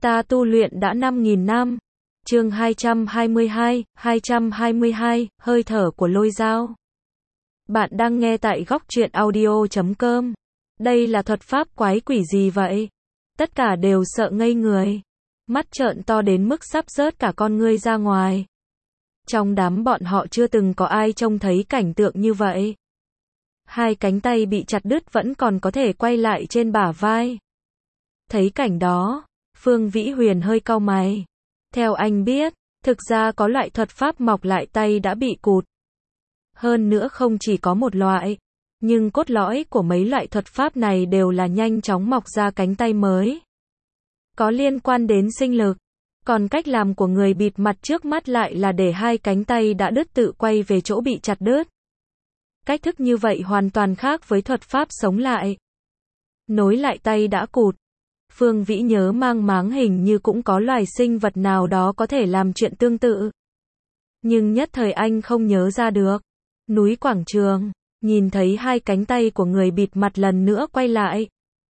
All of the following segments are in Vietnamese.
Ta tu luyện đã 5.000 năm. Chương 222, hơi thở của lôi dao. Bạn đang nghe tại góc truyện audio.com. Đây là thuật pháp quái quỷ gì vậy? Tất cả đều sợ ngây người. Mắt trợn to đến mức sắp rớt cả con ngươi ra ngoài. Trong đám bọn họ chưa từng có ai trông thấy cảnh tượng như vậy. Hai cánh tay bị chặt đứt vẫn còn có thể quay lại trên bả vai. Thấy cảnh đó, Phương Vĩ Huyền hơi cau mày. Theo anh biết, thực ra có loại thuật pháp mọc lại tay đã bị cụt. Hơn nữa không chỉ có một loại, nhưng cốt lõi của mấy loại thuật pháp này đều là nhanh chóng mọc ra cánh tay mới. Có liên quan đến sinh lực, còn cách làm của người bịt mặt trước mắt lại là để hai cánh tay đã đứt tự quay về chỗ bị chặt đứt. Cách thức như vậy hoàn toàn khác với thuật pháp sống lại. Nối lại tay đã cụt. Phương Vĩ nhớ mang máng hình như cũng có loài sinh vật nào đó có thể làm chuyện tương tự. Nhưng nhất thời anh không nhớ ra được. Núi Quảng Trường, nhìn thấy hai cánh tay của người bịt mặt lần nữa quay lại.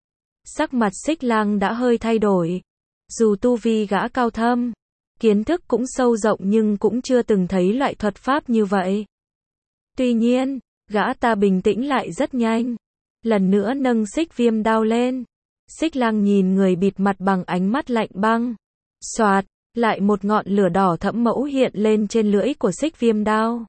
Sắc mặt Xích Lang đã hơi thay đổi. Dù tu vi gã cao thâm, kiến thức cũng sâu rộng nhưng cũng chưa từng thấy loại thuật pháp như vậy. Tuy nhiên, gã ta bình tĩnh lại rất nhanh. Lần nữa nâng xích viêm đao lên. Xích Lang nhìn người bịt mặt bằng ánh mắt lạnh băng. Xoạt, lại một ngọn lửa đỏ thẫm mẫu hiện lên trên lưỡi của xích viêm đao.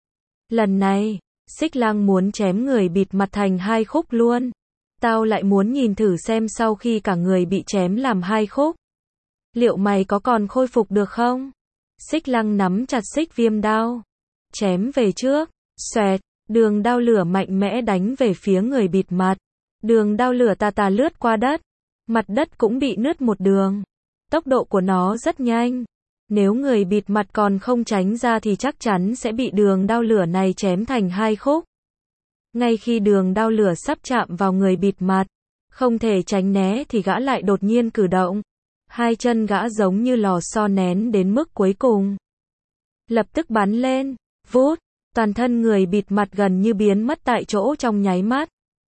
Lần này, Xích Lang muốn chém người bịt mặt thành hai khúc luôn. Tao lại muốn nhìn thử xem sau khi cả người bị chém làm hai khúc, liệu mày có còn khôi phục được không? Xích Lang nắm chặt xích viêm đao. Chém về trước. Xoẹt, đường đao lửa mạnh mẽ đánh về phía người bịt mặt. Đường đao lửa tà tà lướt qua đất. Mặt đất cũng bị nứt một đường. Tốc độ của nó rất nhanh. Nếu người bịt mặt còn không tránh ra thì chắc chắn sẽ bị đường đao lửa này chém thành hai khúc. Ngay khi đường đao lửa sắp chạm vào người bịt mặt, không thể tránh né thì gã lại đột nhiên cử động. Hai chân gã giống như lò xo nén đến mức cuối cùng. Lập tức bắn lên, vút, toàn thân người bịt mặt gần như biến mất tại chỗ trong nháy mắt.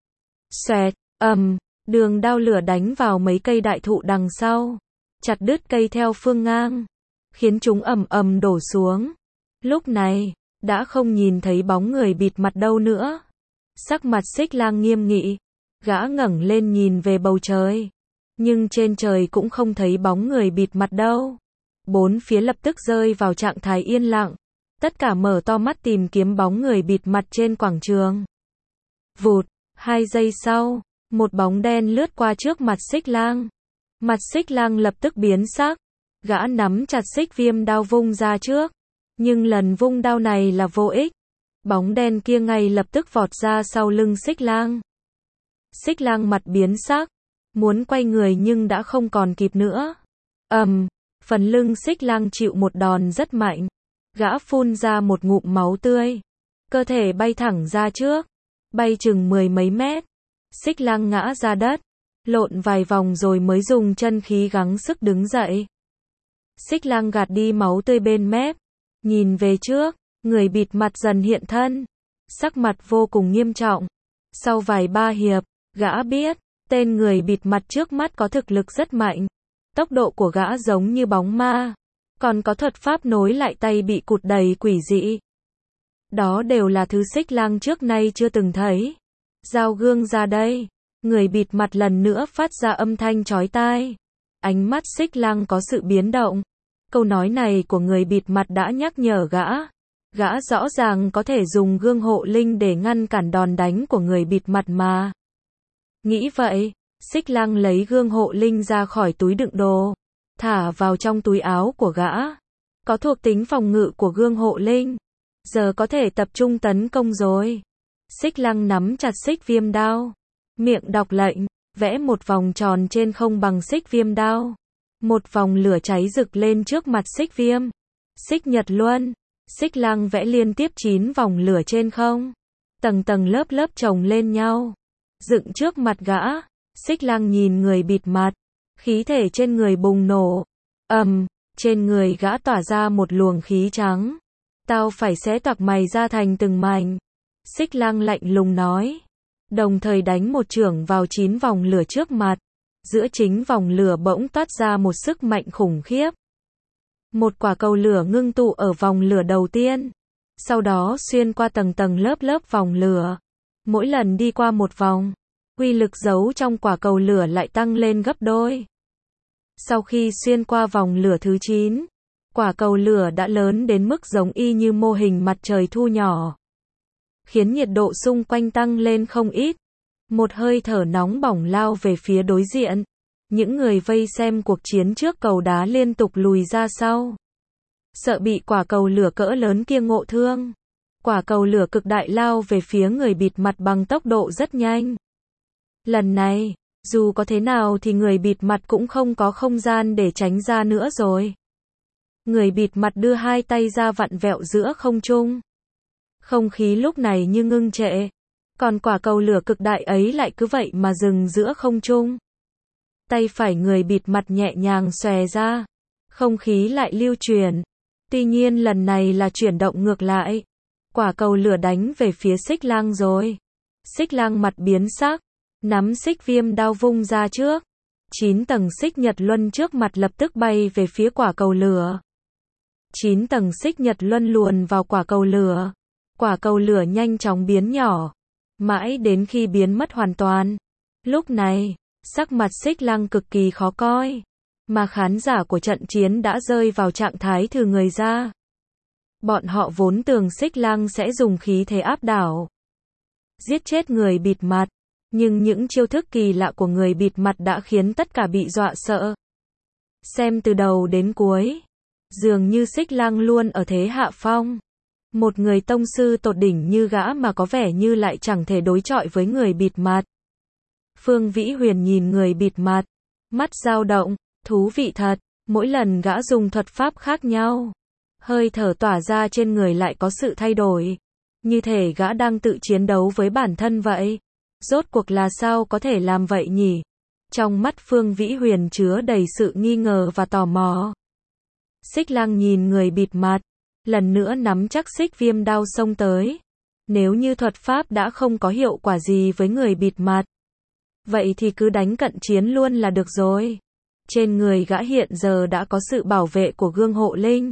Xoẹt, đường đao lửa đánh vào mấy cây đại thụ đằng sau, chặt đứt cây theo phương ngang, khiến chúng ầm ầm đổ xuống. Lúc này, đã không nhìn thấy bóng người bịt mặt đâu nữa. Sắc mặt Xích Lang nghiêm nghị, gã ngẩng lên nhìn về bầu trời, nhưng trên trời cũng không thấy bóng người bịt mặt đâu. Bốn phía lập tức rơi vào trạng thái yên lặng, tất cả mở to mắt tìm kiếm bóng người bịt mặt trên quảng trường. Vụt, 2 giây sau, một bóng đen lướt qua trước mặt Xích Lang. Mặt Xích Lang lập tức biến sắc, gã nắm chặt xích viêm đao vung ra trước, nhưng lần vung đao này là vô ích. Bóng đen kia ngay lập tức vọt ra sau lưng Xích Lang. Xích Lang mặt biến sắc, muốn quay người nhưng đã không còn kịp nữa. Phần lưng Xích Lang chịu một đòn rất mạnh. Gã phun ra một ngụm máu tươi. Cơ thể bay thẳng ra trước, bay chừng 10 mấy mét. Xích Lang ngã ra đất, lộn vài vòng rồi mới dùng chân khí gắng sức đứng dậy. Xích Lang gạt đi máu tươi bên mép, nhìn về trước, người bịt mặt dần hiện thân, sắc mặt vô cùng nghiêm trọng. Sau vài ba hiệp, gã biết, tên người bịt mặt trước mắt có thực lực rất mạnh. Tốc độ của gã giống như bóng ma, còn có thuật pháp nối lại tay bị cụt đầy quỷ dị. Đó đều là thứ Xích Lang trước nay chưa từng thấy. Giao gương ra đây. Người bịt mặt lần nữa phát ra âm thanh chói tai. Ánh mắt Xích Lang có sự biến động. Câu nói này của người bịt mặt đã nhắc nhở gã. Gã rõ ràng có thể dùng gương hộ linh để ngăn cản đòn đánh của người bịt mặt mà. Nghĩ vậy, Xích Lang lấy gương hộ linh ra khỏi túi đựng đồ, thả vào trong túi áo của gã. Có thuộc tính phòng ngự của gương hộ linh, giờ có thể tập trung tấn công rồi. Xích Lang nắm chặt xích viêm đao, miệng đọc lệnh, vẽ một vòng tròn trên không bằng xích viêm đao. Một vòng lửa cháy rực lên trước mặt xích viêm. Xích Nhật Luân. Xích Lang vẽ liên tiếp 9 vòng lửa trên không, tầng tầng lớp lớp chồng lên nhau, dựng trước mặt gã. Xích Lang nhìn người bịt mặt, khí thể trên người bùng nổ. Trên người gã tỏa ra một luồng khí trắng. Tao phải xé toạc mày ra thành từng mảnh. Xích Lang lạnh lùng nói, đồng thời đánh một chưởng vào 9 vòng lửa trước mặt. giữa chính vòng lửa bỗng toát ra một sức mạnh khủng khiếp. Một quả cầu lửa ngưng tụ ở vòng lửa đầu tiên, sau đó xuyên qua tầng tầng lớp lớp vòng lửa. Mỗi lần đi qua một vòng, uy lực giấu trong quả cầu lửa lại tăng lên gấp đôi. Sau khi xuyên qua vòng lửa thứ 9, quả cầu lửa đã lớn đến mức giống y như mô hình mặt trời thu nhỏ, khiến nhiệt độ xung quanh tăng lên không ít. Một hơi thở nóng bỏng lao về phía đối diện. Những người vây xem cuộc chiến trước cầu đá liên tục lùi ra sau, sợ bị quả cầu lửa cỡ lớn kia ngộ thương. Quả cầu lửa cực đại lao về phía người bịt mặt bằng tốc độ rất nhanh. Lần này, dù có thế nào thì người bịt mặt cũng không có không gian để tránh ra nữa rồi. Người bịt mặt đưa hai tay ra vặn vẹo giữa không trung. Không khí lúc này như ngưng trệ. Còn quả cầu lửa cực đại ấy lại cứ vậy mà dừng giữa không trung. Tay phải người bịt mặt nhẹ nhàng xòe ra. Không khí lại lưu chuyển. Tuy nhiên lần này là chuyển động ngược lại. Quả cầu lửa đánh về phía Xích Lang rồi. Xích Lang mặt biến sắc, nắm xích viêm đao vung ra trước. 9 tầng xích nhật luân trước mặt lập tức bay về phía quả cầu lửa. 9 tầng xích nhật luân luồn vào quả cầu lửa. Quả cầu lửa nhanh chóng biến nhỏ, mãi đến khi biến mất hoàn toàn. Lúc này, sắc mặt Xích Lang cực kỳ khó coi, mà khán giả của trận chiến đã rơi vào trạng thái thừ người ra. Bọn họ vốn tưởng Xích Lang sẽ dùng khí thế áp đảo, giết chết người bịt mặt, nhưng những chiêu thức kỳ lạ của người bịt mặt đã khiến tất cả bị dọa sợ. Xem từ đầu đến cuối, dường như Xích Lang luôn ở thế hạ phong. Một người tông sư tột đỉnh như gã mà có vẻ như lại chẳng thể đối chọi với người bịt mặt. Phương Vĩ Huyền nhìn người bịt mặt, mắt dao động, thú vị thật, mỗi lần gã dùng thuật pháp khác nhau, hơi thở tỏa ra trên người lại có sự thay đổi, như thể gã đang tự chiến đấu với bản thân vậy. Rốt cuộc là sao có thể làm vậy nhỉ? Trong mắt Phương Vĩ Huyền chứa đầy sự nghi ngờ và tò mò. Xích Lang nhìn người bịt mặt, lần nữa nắm chắc xích viêm đao xông tới. Nếu như thuật pháp đã không có hiệu quả gì với người bịt mặt, vậy thì cứ đánh cận chiến luôn là được rồi. Trên người gã hiện giờ đã có sự bảo vệ của gương hộ linh.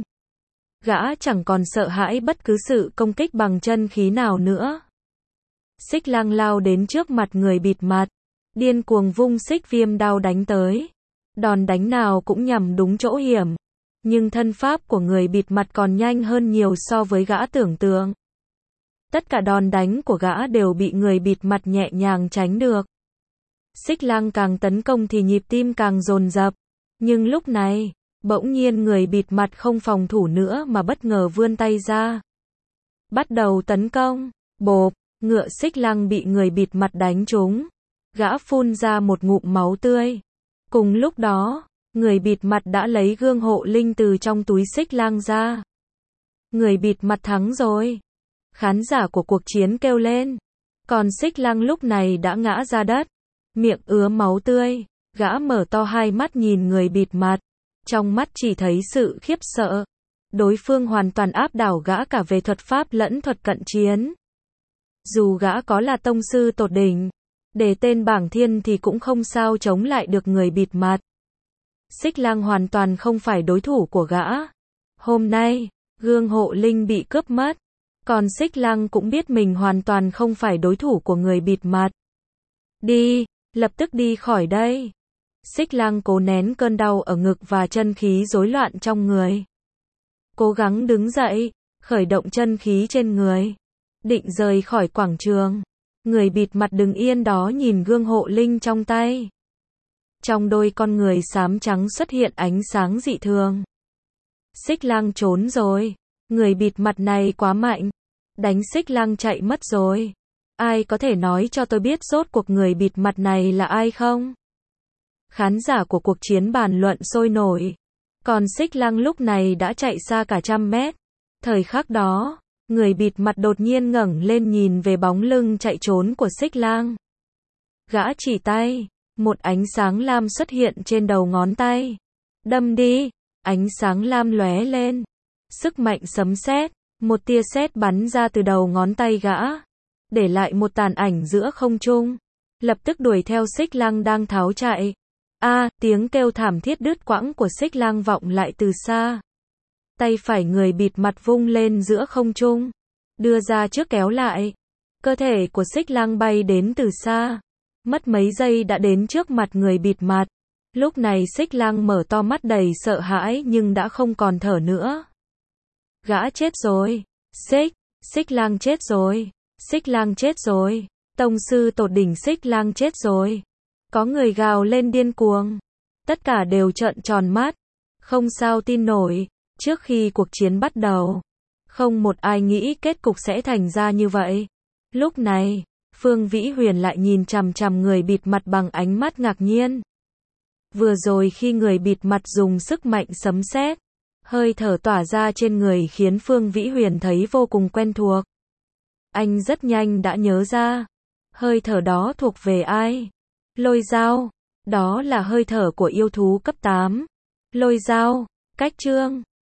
Gã chẳng còn sợ hãi bất cứ sự công kích bằng chân khí nào nữa. Xích Lang lao đến trước mặt người bịt mặt, điên cuồng vung xích viêm đao đánh tới. Đòn đánh nào cũng nhằm đúng chỗ hiểm. Nhưng thân pháp của người bịt mặt còn nhanh hơn nhiều so với gã tưởng tượng. Tất cả đòn đánh của gã đều bị người bịt mặt nhẹ nhàng tránh được. Xích Lang càng tấn công thì nhịp tim càng dồn dập. Nhưng lúc này, bỗng nhiên người bịt mặt không phòng thủ nữa mà bất ngờ vươn tay ra. Bắt đầu tấn công. Bộp, ngựa Xích Lang bị người bịt mặt đánh trúng. Gã phun ra một ngụm máu tươi. Cùng lúc đó, người bịt mặt đã lấy gương hộ linh từ trong túi Xích Lang ra. Người bịt mặt thắng rồi. Khán giả của cuộc chiến kêu lên. Còn Xích Lang lúc này đã ngã ra đất, miệng ứa máu tươi. Gã mở to hai mắt nhìn người bịt mặt, trong mắt chỉ thấy sự khiếp sợ. Đối phương hoàn toàn áp đảo gã cả về thuật pháp lẫn thuật cận chiến. Dù gã có là tông sư tột đỉnh, để tên bảng thiên thì cũng không sao chống lại được người bịt mặt. Xích Lang hoàn toàn không phải đối thủ của gã. Hôm nay, gương hộ linh bị cướp mất. Còn Xích Lang cũng biết mình hoàn toàn không phải đối thủ của người bịt mặt. Đi, lập tức đi khỏi đây. Xích Lang cố nén cơn đau ở ngực và chân khí rối loạn trong người. Cố gắng đứng dậy, khởi động chân khí trên người. Định rời khỏi quảng trường. Người bịt mặt đứng yên đó nhìn gương hộ linh trong tay. Trong đôi con người xám trắng xuất hiện ánh sáng dị thường. Xích Lang trốn rồi. Người bịt mặt này quá mạnh. Đánh Xích Lang chạy mất rồi. Ai có thể nói cho tôi biết rốt cuộc người bịt mặt này là ai không? Khán giả của cuộc chiến bàn luận sôi nổi. Còn Xích Lang lúc này đã chạy xa cả 100 mét. Thời khắc đó, người bịt mặt đột nhiên ngẩng lên nhìn về bóng lưng chạy trốn của Xích Lang. Gã chỉ tay, một ánh sáng lam xuất hiện trên đầu ngón tay. Đâm đi, ánh sáng lam lóe lên. Sức mạnh sấm sét, một tia sét bắn ra từ đầu ngón tay gã, để lại một tàn ảnh giữa không trung. Lập tức đuổi theo Xích Lang đang tháo chạy. Tiếng kêu thảm thiết đứt quãng của Xích Lang vọng lại từ xa. Tay phải người bịt mặt vung lên giữa không trung, đưa ra trước kéo lại. Cơ thể của Xích Lang bay đến từ xa, mất mấy giây đã đến trước mặt người bịt mặt. Lúc này Xích Lang mở to mắt đầy sợ hãi nhưng đã không còn thở nữa. Gã chết rồi. Xích Lang chết rồi. Xích Lang chết rồi. Tông sư tột đỉnh Xích Lang chết rồi. Có người gào lên điên cuồng. Tất cả đều trợn tròn mắt. Không sao tin nổi. Trước khi cuộc chiến bắt đầu, không một ai nghĩ kết cục sẽ thành ra như vậy. Lúc này, Phương Vĩ Huyền lại nhìn chằm chằm người bịt mặt bằng ánh mắt ngạc nhiên. Vừa rồi khi người bịt mặt dùng sức mạnh sấm sét, hơi thở tỏa ra trên người khiến Phương Vĩ Huyền thấy vô cùng quen thuộc. Anh rất nhanh đã nhớ ra, hơi thở đó thuộc về ai? Lôi Dao, đó là hơi thở của yêu thú cấp 8. Lôi Dao, cách chương